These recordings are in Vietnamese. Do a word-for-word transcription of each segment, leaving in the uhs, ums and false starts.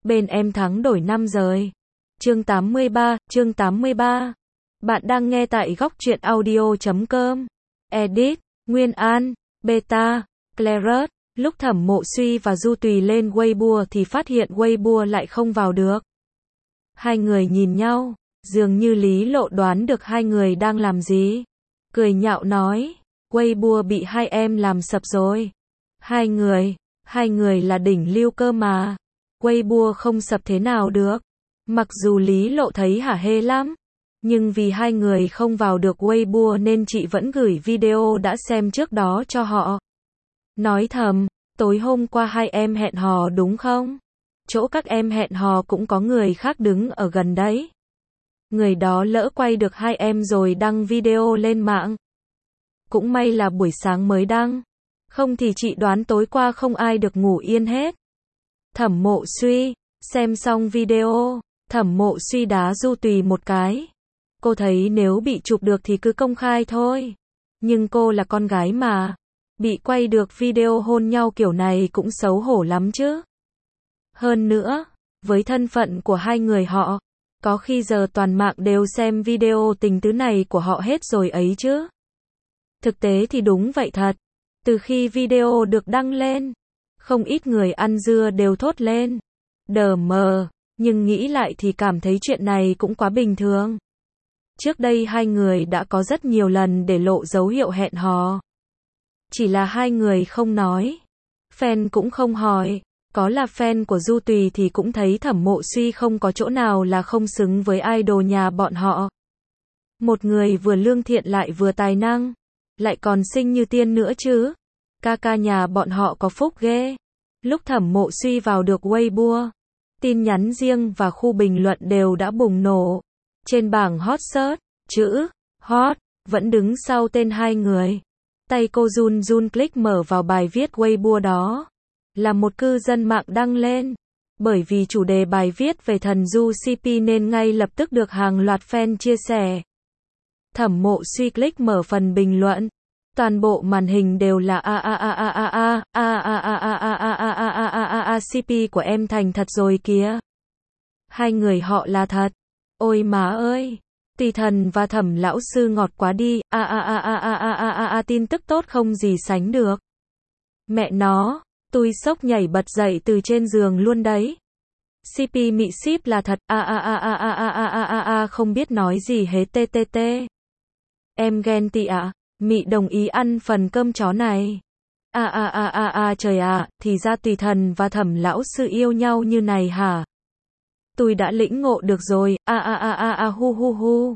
bên em thắng đổi năm rồi. Chương tám mươi ba, chương tám mươi ba. Bạn đang nghe tại góc truyện audio chấm com. Edit, Nguyên An, Beta, Claret. Lúc Thẩm Mộ Suy và Du Tùy lên Weibo thì phát hiện Weibo lại không vào được. Hai người nhìn nhau, dường như Lý Lộ đoán được hai người đang làm gì. Cười nhạo nói, Weibo bị hai em làm sập rồi. Hai người, hai người là đỉnh lưu cơ mà. Weibo không sập thế nào được. Mặc dù Lý Lộ thấy hả hê lắm, nhưng vì hai người không vào được Weibo nên chị vẫn gửi video đã xem trước đó cho họ. Nói thầm, tối hôm qua hai em hẹn hò đúng không? Chỗ các em hẹn hò cũng có người khác đứng ở gần đấy. Người đó lỡ quay được hai em rồi đăng video lên mạng. Cũng may là buổi sáng mới đăng. Không thì chị đoán tối qua không ai được ngủ yên hết. Thẩm Mộ Suy, xem xong video, Thẩm Mộ Suy đá Du Tùy một cái. Cô thấy nếu bị chụp được thì cứ công khai thôi. Nhưng cô là con gái mà. Bị quay được video hôn nhau kiểu này cũng xấu hổ lắm chứ. Hơn nữa, với thân phận của hai người họ, có khi giờ toàn mạng đều xem video tình tứ này của họ hết rồi ấy chứ. Thực tế thì đúng vậy thật. Từ khi video được đăng lên, không ít người ăn dưa đều thốt lên. Đờ mờ, nhưng nghĩ lại thì cảm thấy chuyện này cũng quá bình thường. Trước đây hai người đã có rất nhiều lần để lộ dấu hiệu hẹn hò. Chỉ là hai người không nói. Fan cũng không hỏi. Có là fan của Du Tùy thì cũng thấy Thẩm Mộ Suy không có chỗ nào là không xứng với idol nhà bọn họ. Một người vừa lương thiện lại vừa tài năng. Lại còn xinh như tiên nữa chứ. Ca ca nhà bọn họ có phúc ghê. Lúc Thẩm Mộ Suy vào được Weibo, tin nhắn riêng và khu bình luận đều đã bùng nổ. Trên bảng hot search, chữ hot vẫn đứng sau tên hai người. Tay cô run run click mở vào bài viết Weibo đó. Là một cư dân mạng đăng lên. Bởi vì chủ đề bài viết về thần Du xê pê nên ngay lập tức được hàng loạt fan chia sẻ. Thẩm Mộ Suy click mở phần bình luận. Toàn bộ màn hình đều là a a a a a a a a a a a a a a a a a xê pê của em thành thật rồi kìa. Hai người họ là thật. Ôi má ơi. Tùy Thần và Thẩm lão sư ngọt quá đi. A a a a a a a a a tin tức tốt không gì sánh được. Mẹ nó, tôi sốc nhảy bật dậy từ trên giường luôn đấy. xê pê mị ship là thật. A a a a a a a a a a không biết nói gì hết ttt. Em ghen tị ạ. Mị đồng ý ăn phần cơm chó này. A a a a a trời ạ, thì ra Tùy Thần và Thẩm lão sư yêu nhau như này hả? Tôi đã lĩnh ngộ được rồi. A a a a a hu hu hu.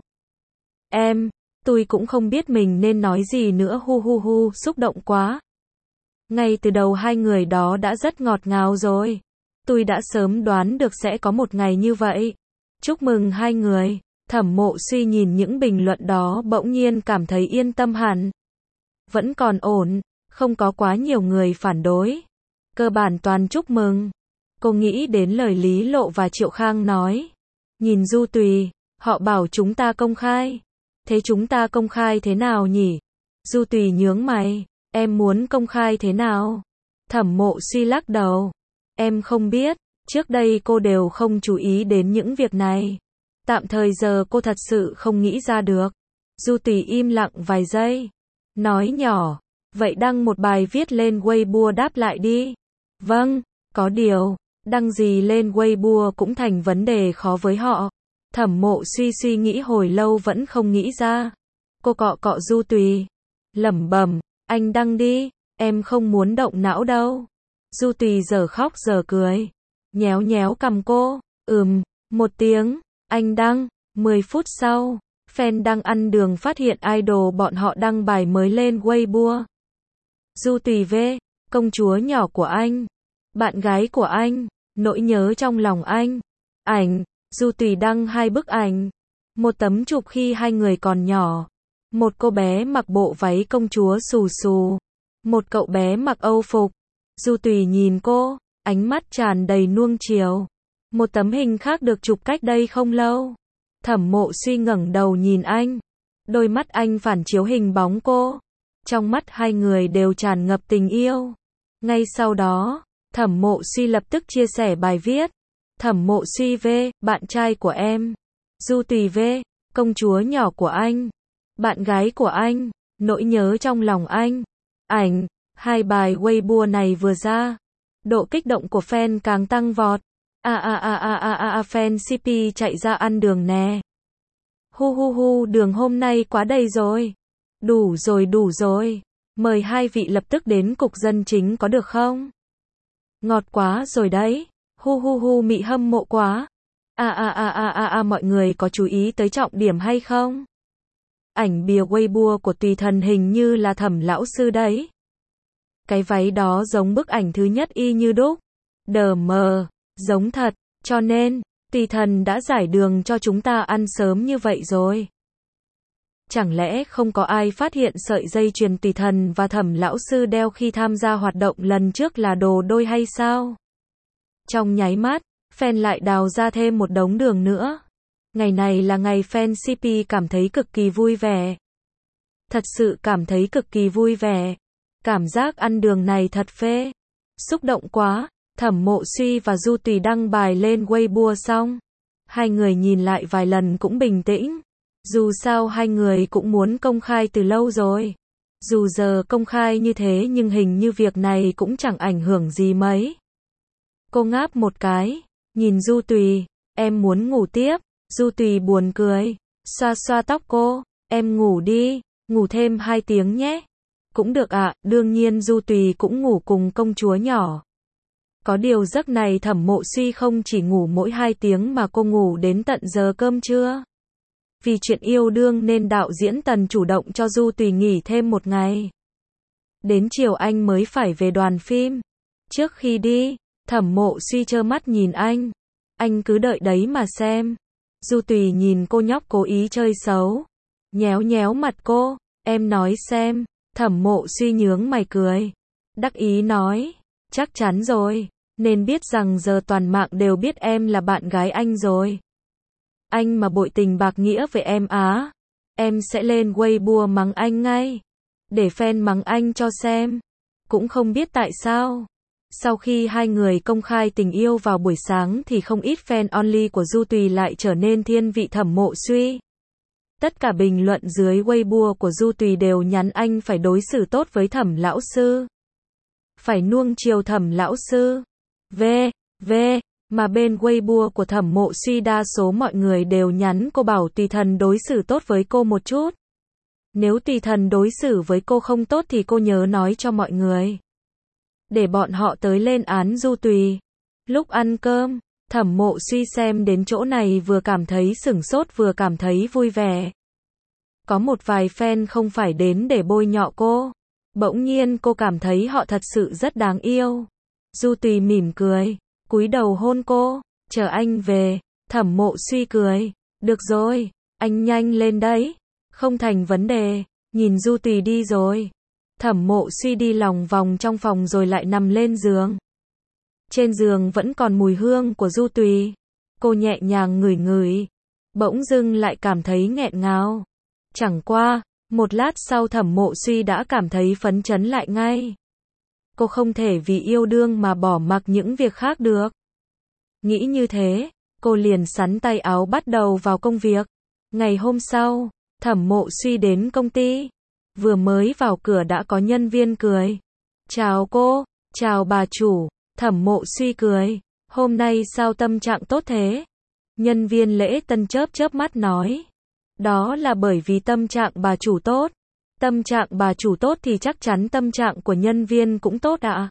Em, tôi cũng không biết mình nên nói gì nữa hu hu hu, xúc động quá. Ngay từ đầu hai người đó đã rất ngọt ngào rồi. Tôi đã sớm đoán được sẽ có một ngày như vậy. Chúc mừng hai người. Thẩm Mộ Suy nhìn những bình luận đó bỗng nhiên cảm thấy yên tâm hẳn. Vẫn còn ổn, không có quá nhiều người phản đối. Cơ bản toàn chúc mừng. Cô nghĩ đến lời Lý Lộ và Triệu Khang nói. Nhìn Du Tùy, họ bảo chúng ta công khai. Thế chúng ta công khai thế nào nhỉ? Du Tùy nhướng mày. Em muốn công khai thế nào? Thẩm Mộ Suy lắc đầu. Em không biết, trước đây cô đều không chú ý đến những việc này. Tạm thời giờ cô thật sự không nghĩ ra được. Du Tùy im lặng vài giây. Nói nhỏ, vậy đăng một bài viết lên Weibo đáp lại đi. Vâng, có điều, đăng gì lên Weibo cũng thành vấn đề khó với họ. Thẩm Mộ Suy suy nghĩ hồi lâu vẫn không nghĩ ra. Cô cọ cọ Du Tùy. Lẩm bẩm, anh đăng đi, em không muốn động não đâu. Du Tùy giờ khóc giờ cười. Nhéo nhéo cằm cô. Ừm, một tiếng. Anh đăng. mười phút sau, fan đang ăn đường phát hiện idol bọn họ đăng bài mới lên Weibo. Du Tùy V, công chúa nhỏ của anh. Bạn gái của anh. Nỗi nhớ trong lòng anh. Ảnh, Du Tùy đăng hai bức ảnh. Một tấm chụp khi hai người còn nhỏ. Một cô bé mặc bộ váy công chúa xù xù. Một cậu bé mặc âu phục. Du Tùy nhìn cô, ánh mắt tràn đầy nuông chiều. Một tấm hình khác được chụp cách đây không lâu. Thẩm Mộ Suy ngẩng đầu nhìn anh. Đôi mắt anh phản chiếu hình bóng cô. Trong mắt hai người đều tràn ngập tình yêu. Ngay sau đó, Thẩm Mộ Suy lập tức chia sẻ bài viết. Thẩm Mộ Suy V, bạn trai của em. Du Tùy V, công chúa nhỏ của anh. Bạn gái của anh. Nỗi nhớ trong lòng anh. Ảnh, hai bài Weibo này vừa ra. Độ kích động của fan càng tăng vọt. A a a a a a a fan xê pê chạy ra ăn đường nè. Hu hu hu, đường hôm nay quá đầy rồi. Đủ rồi đủ rồi. Mời hai vị lập tức đến cục dân chính có được không? Ngọt quá rồi đấy. Hu hu hu, mị hâm mộ quá. A a a a a a, mọi người có chú ý tới trọng điểm hay không? Ảnh bìa Weibo của Tùy Thần hình như là Thẩm lão sư đấy. Cái váy đó giống bức ảnh thứ nhất y như đúc. Đờ mờ, giống thật, cho nên, Tùy Thần đã giải đường cho chúng ta ăn sớm như vậy rồi. Chẳng lẽ không có ai phát hiện sợi dây chuyền Tùy Thần và Thẩm lão sư đeo khi tham gia hoạt động lần trước là đồ đôi hay sao? Trong nháy mắt, fan lại đào ra thêm một đống đường nữa. Ngày này là ngày fan xê pê cảm thấy cực kỳ vui vẻ. Thật sự cảm thấy cực kỳ vui vẻ. Cảm giác ăn đường này thật phê. Xúc động quá. Thẩm Mộ Suy và Du Tùy đăng bài lên Weibo xong. Hai người nhìn lại vài lần cũng bình tĩnh. Dù sao hai người cũng muốn công khai từ lâu rồi. Dù giờ công khai như thế nhưng hình như việc này cũng chẳng ảnh hưởng gì mấy. Cô ngáp một cái. Nhìn Du Tùy. Em muốn ngủ tiếp. Du Tùy buồn cười. Xoa xoa tóc cô. Em ngủ đi. Ngủ thêm hai tiếng nhé. Cũng được ạ, à, đương nhiên Du Tùy cũng ngủ cùng công chúa nhỏ. Có điều giấc này Thẩm Mộ Suy không chỉ ngủ mỗi hai tiếng mà cô ngủ đến tận giờ cơm trưa. Vì chuyện yêu đương nên đạo diễn Tần chủ động cho Du Tùy nghỉ thêm một ngày. Đến chiều anh mới phải về đoàn phim. Trước khi đi, Thẩm Mộ Suy trơ mắt nhìn anh. Anh cứ đợi đấy mà xem. Du Tùy nhìn cô nhóc cố ý chơi xấu. Nhéo nhéo mặt cô. Em nói xem. Thẩm Mộ Suy nhướng mày cười. Đắc ý nói. Chắc chắn rồi. Nên biết rằng giờ toàn mạng đều biết em là bạn gái anh rồi. Anh mà bội tình bạc nghĩa với em á. Em sẽ lên Weibo mắng anh ngay. Để fan mắng anh cho xem. Cũng không biết tại sao. Sau khi hai người công khai tình yêu vào buổi sáng thì không ít fan only của Du Tùy lại trở nên thiên vị Thẩm Mộ Suy. Tất cả bình luận dưới Weibo của Du Tùy đều nhắn anh phải đối xử tốt với Thẩm lão sư. Phải nuông chiều Thẩm lão sư. V, V, mà bên Weibo của Thẩm Mộ Suy đa số mọi người đều nhắn cô bảo Tùy Thần đối xử tốt với cô một chút. Nếu Tùy Thần đối xử với cô không tốt thì cô nhớ nói cho mọi người. Để bọn họ tới lên án Du Tùy. Lúc ăn cơm, Thẩm Mộ Suy xem đến chỗ này vừa cảm thấy sửng sốt vừa cảm thấy vui vẻ. Có một vài fan không phải đến để bôi nhọ cô. Bỗng nhiên cô cảm thấy họ thật sự rất đáng yêu. Du Tùy mỉm cười, cúi đầu hôn cô, chờ anh về. Thẩm Mộ Suy cười, được rồi, anh nhanh lên đấy. Không thành vấn đề, nhìn Du Tùy đi rồi. Thẩm Mộ Suy đi lòng vòng trong phòng rồi lại nằm lên giường. Trên giường vẫn còn mùi hương của Du Tùy. Cô nhẹ nhàng ngửi ngửi. Bỗng dưng lại cảm thấy nghẹn ngào. Chẳng qua, một lát sau Thẩm Mộ Suy đã cảm thấy phấn chấn lại ngay. Cô không thể vì yêu đương mà bỏ mặc những việc khác được. Nghĩ như thế, cô liền xắn tay áo bắt đầu vào công việc. Ngày hôm sau, Thẩm Mộ Suy đến công ty. Vừa mới vào cửa đã có nhân viên cười. Chào cô, chào bà chủ. Thẩm Mộ Suy cười. Hôm nay sao tâm trạng tốt thế? Nhân viên lễ tân chớp chớp mắt nói. Đó là bởi vì tâm trạng bà chủ tốt. Tâm trạng bà chủ tốt thì chắc chắn tâm trạng của nhân viên cũng tốt ạ. À?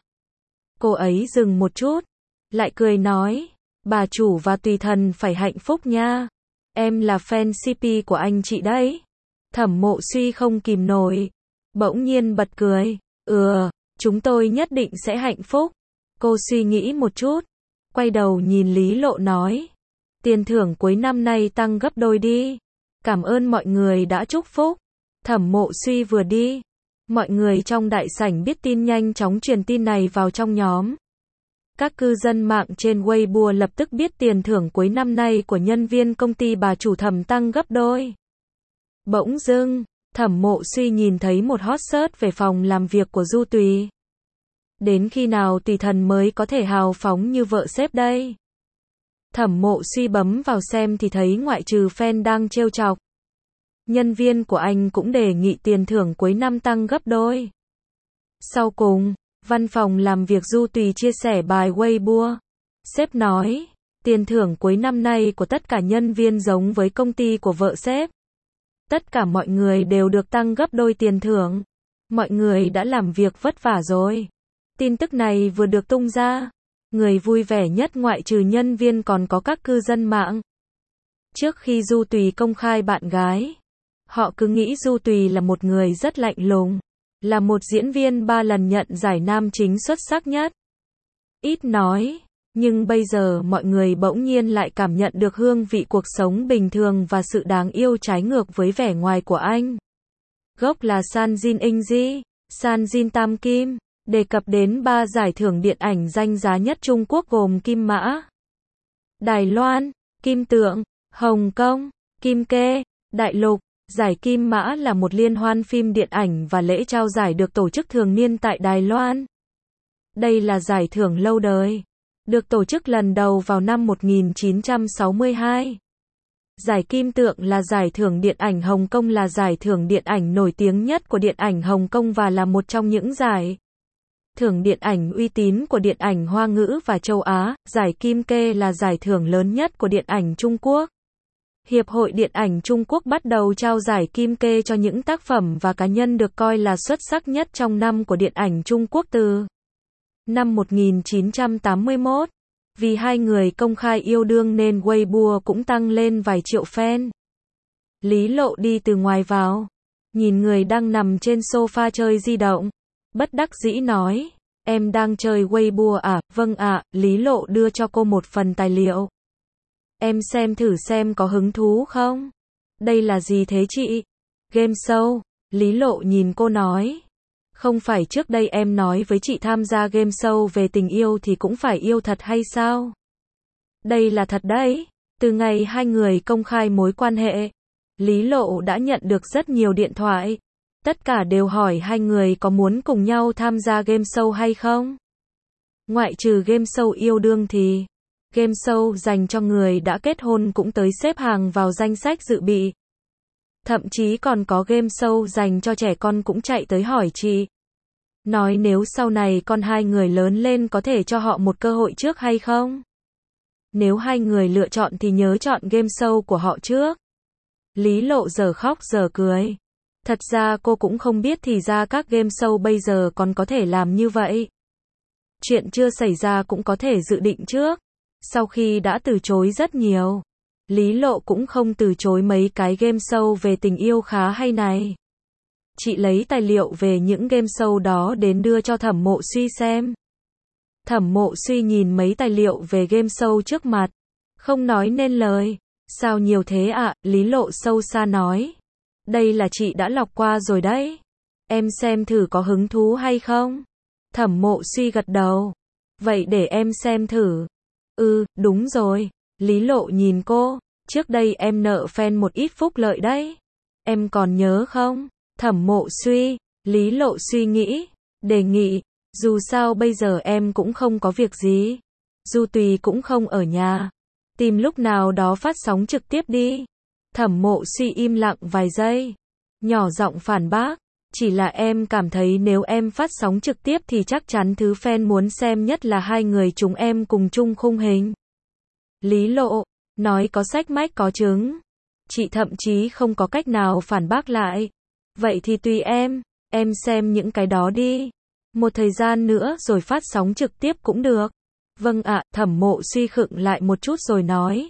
Cô ấy dừng một chút. Lại cười nói. Bà chủ và Tùy Thần phải hạnh phúc nha. Em là fan xê pê của anh chị đấy. Thẩm Mộ Suy không kìm nổi. Bỗng nhiên bật cười. Ừ, chúng tôi nhất định sẽ hạnh phúc. Cô suy nghĩ một chút. Quay đầu nhìn Lý Lộ nói. Tiền thưởng cuối năm nay tăng gấp đôi đi. Cảm ơn mọi người đã chúc phúc. Thẩm Mộ Suy vừa đi. Mọi người trong đại sảnh biết tin nhanh chóng truyền tin này vào trong nhóm. Các cư dân mạng trên Weibo lập tức biết tiền thưởng cuối năm nay của nhân viên công ty bà chủ Thẩm tăng gấp đôi. Bỗng dưng, Thẩm Mộ Suy nhìn thấy một hot search về phòng làm việc của Du Tùy. Đến khi nào Tùy Thần mới có thể hào phóng như vợ sếp đây? Thẩm Mộ Suy bấm vào xem thì thấy ngoại trừ fan đang trêu chọc, nhân viên của anh cũng đề nghị tiền thưởng cuối năm tăng gấp đôi. Sau cùng, văn phòng làm việc Du Tùy chia sẻ bài Weibo. Sếp nói, tiền thưởng cuối năm nay của tất cả nhân viên giống với công ty của vợ sếp. Tất cả mọi người đều được tăng gấp đôi tiền thưởng. Mọi người đã làm việc vất vả rồi. Tin tức này vừa được tung ra, người vui vẻ nhất ngoại trừ nhân viên còn có các cư dân mạng. Trước khi Du Tùy công khai bạn gái, họ cứ nghĩ Du Tùy là một người rất lạnh lùng, là một diễn viên ba lần nhận giải nam chính xuất sắc nhất. Ít nói, nhưng bây giờ mọi người bỗng nhiên lại cảm nhận được hương vị cuộc sống bình thường và sự đáng yêu trái ngược với vẻ ngoài của anh. Gốc là San Jin Ingji, San Jin Tam Kim, đề cập đến ba giải thưởng điện ảnh danh giá nhất Trung Quốc gồm Kim Mã, Đài Loan, Kim Tượng, Hồng Kông, Kim Kê, Đại Lục. Giải Kim Mã là một liên hoan phim điện ảnh và lễ trao giải được tổ chức thường niên tại Đài Loan. Đây là giải thưởng lâu đời, được tổ chức lần đầu vào năm một nghìn chín trăm sáu mươi hai. Giải Kim Tượng là giải thưởng điện ảnh Hồng Kông, là giải thưởng điện ảnh nổi tiếng nhất của điện ảnh Hồng Kông và là một trong những giải thưởng điện ảnh uy tín của điện ảnh Hoa ngữ và châu Á. Giải Kim Kê là giải thưởng lớn nhất của điện ảnh Trung Quốc. Hiệp hội Điện ảnh Trung Quốc bắt đầu trao giải Kim Kê cho những tác phẩm và cá nhân được coi là xuất sắc nhất trong năm của điện ảnh Trung Quốc từ năm một nghìn chín trăm tám mươi mốt. Vì hai người công khai yêu đương nên Weibo cũng tăng lên vài triệu fan. Lý Lộ đi từ ngoài vào, nhìn người đang nằm trên sofa chơi di động, bất đắc dĩ nói, em đang chơi Weibo à? Vâng ạ. Lý Lộ đưa cho cô một phần tài liệu. Em xem thử xem có hứng thú không? Đây là gì thế chị? Game show. Lý Lộ nhìn cô nói. Không phải trước đây em nói với chị tham gia game show về tình yêu thì cũng phải yêu thật hay sao? Đây là thật đấy. Từ ngày hai người công khai mối quan hệ, Lý Lộ đã nhận được rất nhiều điện thoại. Tất cả đều hỏi hai người có muốn cùng nhau tham gia game show hay không? Ngoại trừ game show yêu đương thì game show dành cho người đã kết hôn cũng tới xếp hàng vào danh sách dự bị. Thậm chí còn có game show dành cho trẻ con cũng chạy tới hỏi chị. Nói nếu sau này con hai người lớn lên có thể cho họ một cơ hội trước hay không? Nếu hai người lựa chọn thì nhớ chọn game show của họ trước. Lý Lộ giờ khóc giờ cười. Thật ra cô cũng không biết thì ra các game show bây giờ còn có thể làm như vậy. Chuyện chưa xảy ra cũng có thể dự định trước. Sau khi đã từ chối rất nhiều, Lý Lộ cũng không từ chối mấy cái game show về tình yêu khá hay này. Chị lấy tài liệu về những game show đó đến đưa cho Thẩm Mộ Suy xem. Thẩm Mộ Suy nhìn mấy tài liệu về game show trước mặt, không nói nên lời. Sao nhiều thế ạ? À? Lý Lộ sâu xa nói. Đây là chị đã lọc qua rồi đấy. Em xem thử có hứng thú hay không? Thẩm Mộ Suy gật đầu. Vậy để em xem thử. Ừ, đúng rồi. Lý Lộ nhìn cô. Trước đây em nợ fan một ít phúc lợi đấy. Em còn nhớ không? Thẩm Mộ Suy. Lý Lộ suy nghĩ. Đề nghị. Dù sao bây giờ em cũng không có việc gì. Du Tùy cũng không ở nhà. Tìm lúc nào đó phát sóng trực tiếp đi. Thẩm Mộ Suy im lặng vài giây. Nhỏ giọng phản bác. Chỉ là em cảm thấy nếu em phát sóng trực tiếp thì chắc chắn thứ fan muốn xem nhất là hai người chúng em cùng chung khung hình. Lý Lộ. Nói có sách mách có chứng. Chị thậm chí không có cách nào phản bác lại. Vậy thì tùy em. Em xem những cái đó đi. Một thời gian nữa rồi phát sóng trực tiếp cũng được. Vâng ạ. Thẩm Mộ Suy khựng lại một chút rồi nói.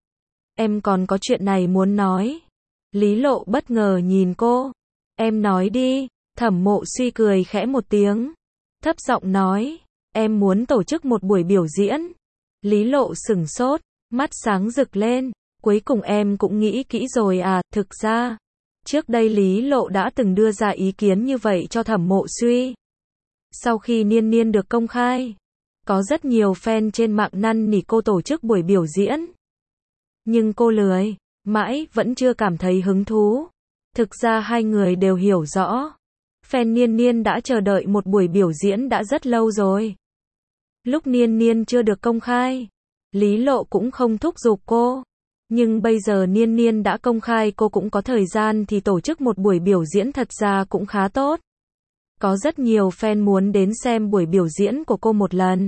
Em còn có chuyện này muốn nói. Lý Lộ bất ngờ nhìn cô. Em nói đi. Thẩm Mộ Suy cười khẽ một tiếng. Thấp giọng nói. Em muốn tổ chức một buổi biểu diễn. Lý Lộ sửng sốt. Mắt sáng rực lên. Cuối cùng em cũng nghĩ kỹ rồi à? Thực ra, trước đây Lý Lộ đã từng đưa ra ý kiến như vậy cho Thẩm Mộ Suy. Sau khi Niên Niên được công khai, có rất nhiều fan trên mạng năn nỉ cô tổ chức buổi biểu diễn. Nhưng cô lười, mãi vẫn chưa cảm thấy hứng thú. Thực ra hai người đều hiểu rõ. Fan Niên Niên đã chờ đợi một buổi biểu diễn đã rất lâu rồi. Lúc Niên Niên chưa được công khai, Lý Lộ cũng không thúc giục cô. Nhưng bây giờ Niên Niên đã công khai cô cũng có thời gian thì tổ chức một buổi biểu diễn thật ra cũng khá tốt. Có rất nhiều fan muốn đến xem buổi biểu diễn của cô một lần.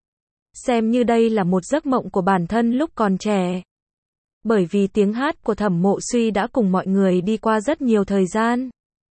Xem như đây là một giấc mộng của bản thân lúc còn trẻ. Bởi vì tiếng hát của Thẩm Mộ Suy đã cùng mọi người đi qua rất nhiều thời gian.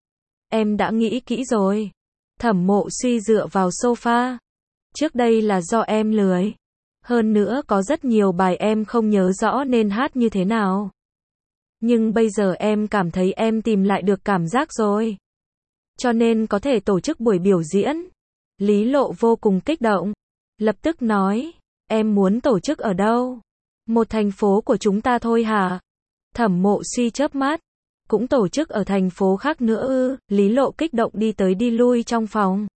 Em đã nghĩ kỹ rồi. Thẩm Mộ Suy dựa vào sofa. Trước đây là do em lười. Hơn nữa có rất nhiều bài em không nhớ rõ nên hát như thế nào. Nhưng bây giờ em cảm thấy em tìm lại được cảm giác rồi. Cho nên có thể tổ chức buổi biểu diễn. Lý Lộ vô cùng kích động. Lập tức nói, em muốn tổ chức ở đâu? Một thành phố của chúng ta thôi hả? Thẩm Mộ Suy chớp mắt. Cũng tổ chức ở thành phố khác nữa ư? Lý Lộ kích động đi tới đi lui trong phòng.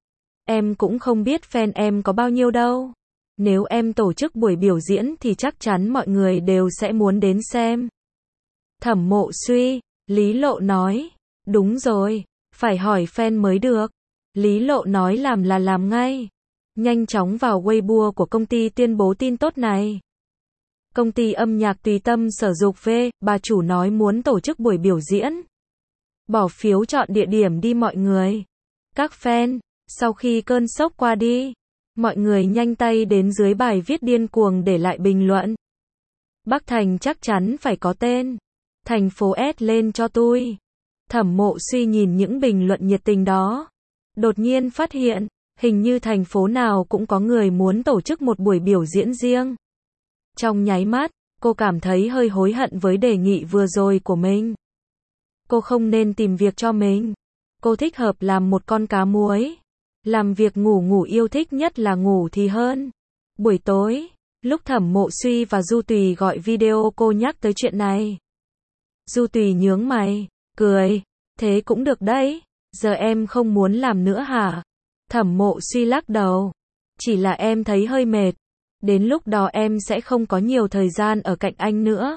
Em cũng không biết fan em có bao nhiêu đâu. Nếu em tổ chức buổi biểu diễn thì chắc chắn mọi người đều sẽ muốn đến xem. Thẩm Mộ Suy, Lý Lộ nói. Đúng rồi, phải hỏi fan mới được. Lý Lộ nói làm là làm ngay. Nhanh chóng vào Weibo của công ty tuyên bố tin tốt này. Công ty âm nhạc Tùy Tâm Sở Dục V, bà chủ nói muốn tổ chức buổi biểu diễn. Bỏ phiếu chọn địa điểm đi mọi người. Các fan, sau khi cơn sốc qua đi, mọi người nhanh tay đến dưới bài viết điên cuồng để lại bình luận. Bắc Thành chắc chắn phải có tên. Thành phố S lên cho tôi. Thẩm Mộ Suy nhìn những bình luận nhiệt tình đó. Đột nhiên phát hiện, hình như thành phố nào cũng có người muốn tổ chức một buổi biểu diễn riêng. Trong nháy mắt, cô cảm thấy hơi hối hận với đề nghị vừa rồi của mình. Cô không nên tìm việc cho mình. Cô thích hợp làm một con cá muối. Làm việc ngủ ngủ yêu thích nhất là ngủ thì hơn. Buổi tối, lúc Thẩm Mộ Suy và Du Tùy gọi video cô nhắc tới chuyện này. Du Tùy nhướng mày, cười. Thế cũng được đấy. Giờ em không muốn làm nữa hả? Thẩm Mộ Suy lắc đầu. Chỉ là em thấy hơi mệt. Đến lúc đó em sẽ không có nhiều thời gian ở cạnh anh nữa.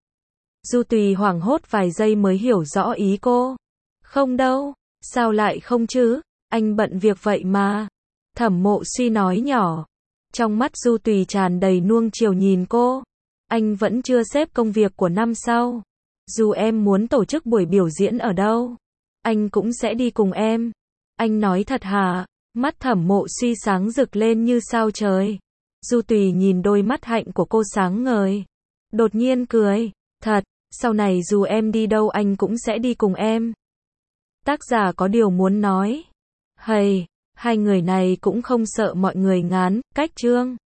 Du Tùy hoảng hốt vài giây mới hiểu rõ ý cô. Không đâu, sao lại không chứ? Anh bận việc vậy mà. Thẩm Mộ Suy nói nhỏ. Trong mắt Du Tùy tràn đầy nuông chiều nhìn cô. Anh vẫn chưa xếp công việc của năm sau. Dù em muốn tổ chức buổi biểu diễn ở đâu, anh cũng sẽ đi cùng em. Anh nói thật hả? Mắt Thẩm Mộ Suy sáng rực lên như sao trời. Du Tùy nhìn đôi mắt hạnh của cô sáng ngời. Đột nhiên cười. Thật, sau này dù em đi đâu anh cũng sẽ đi cùng em. Tác giả có điều muốn nói. Hầy, hai người này cũng không sợ mọi người ngán, cách chương.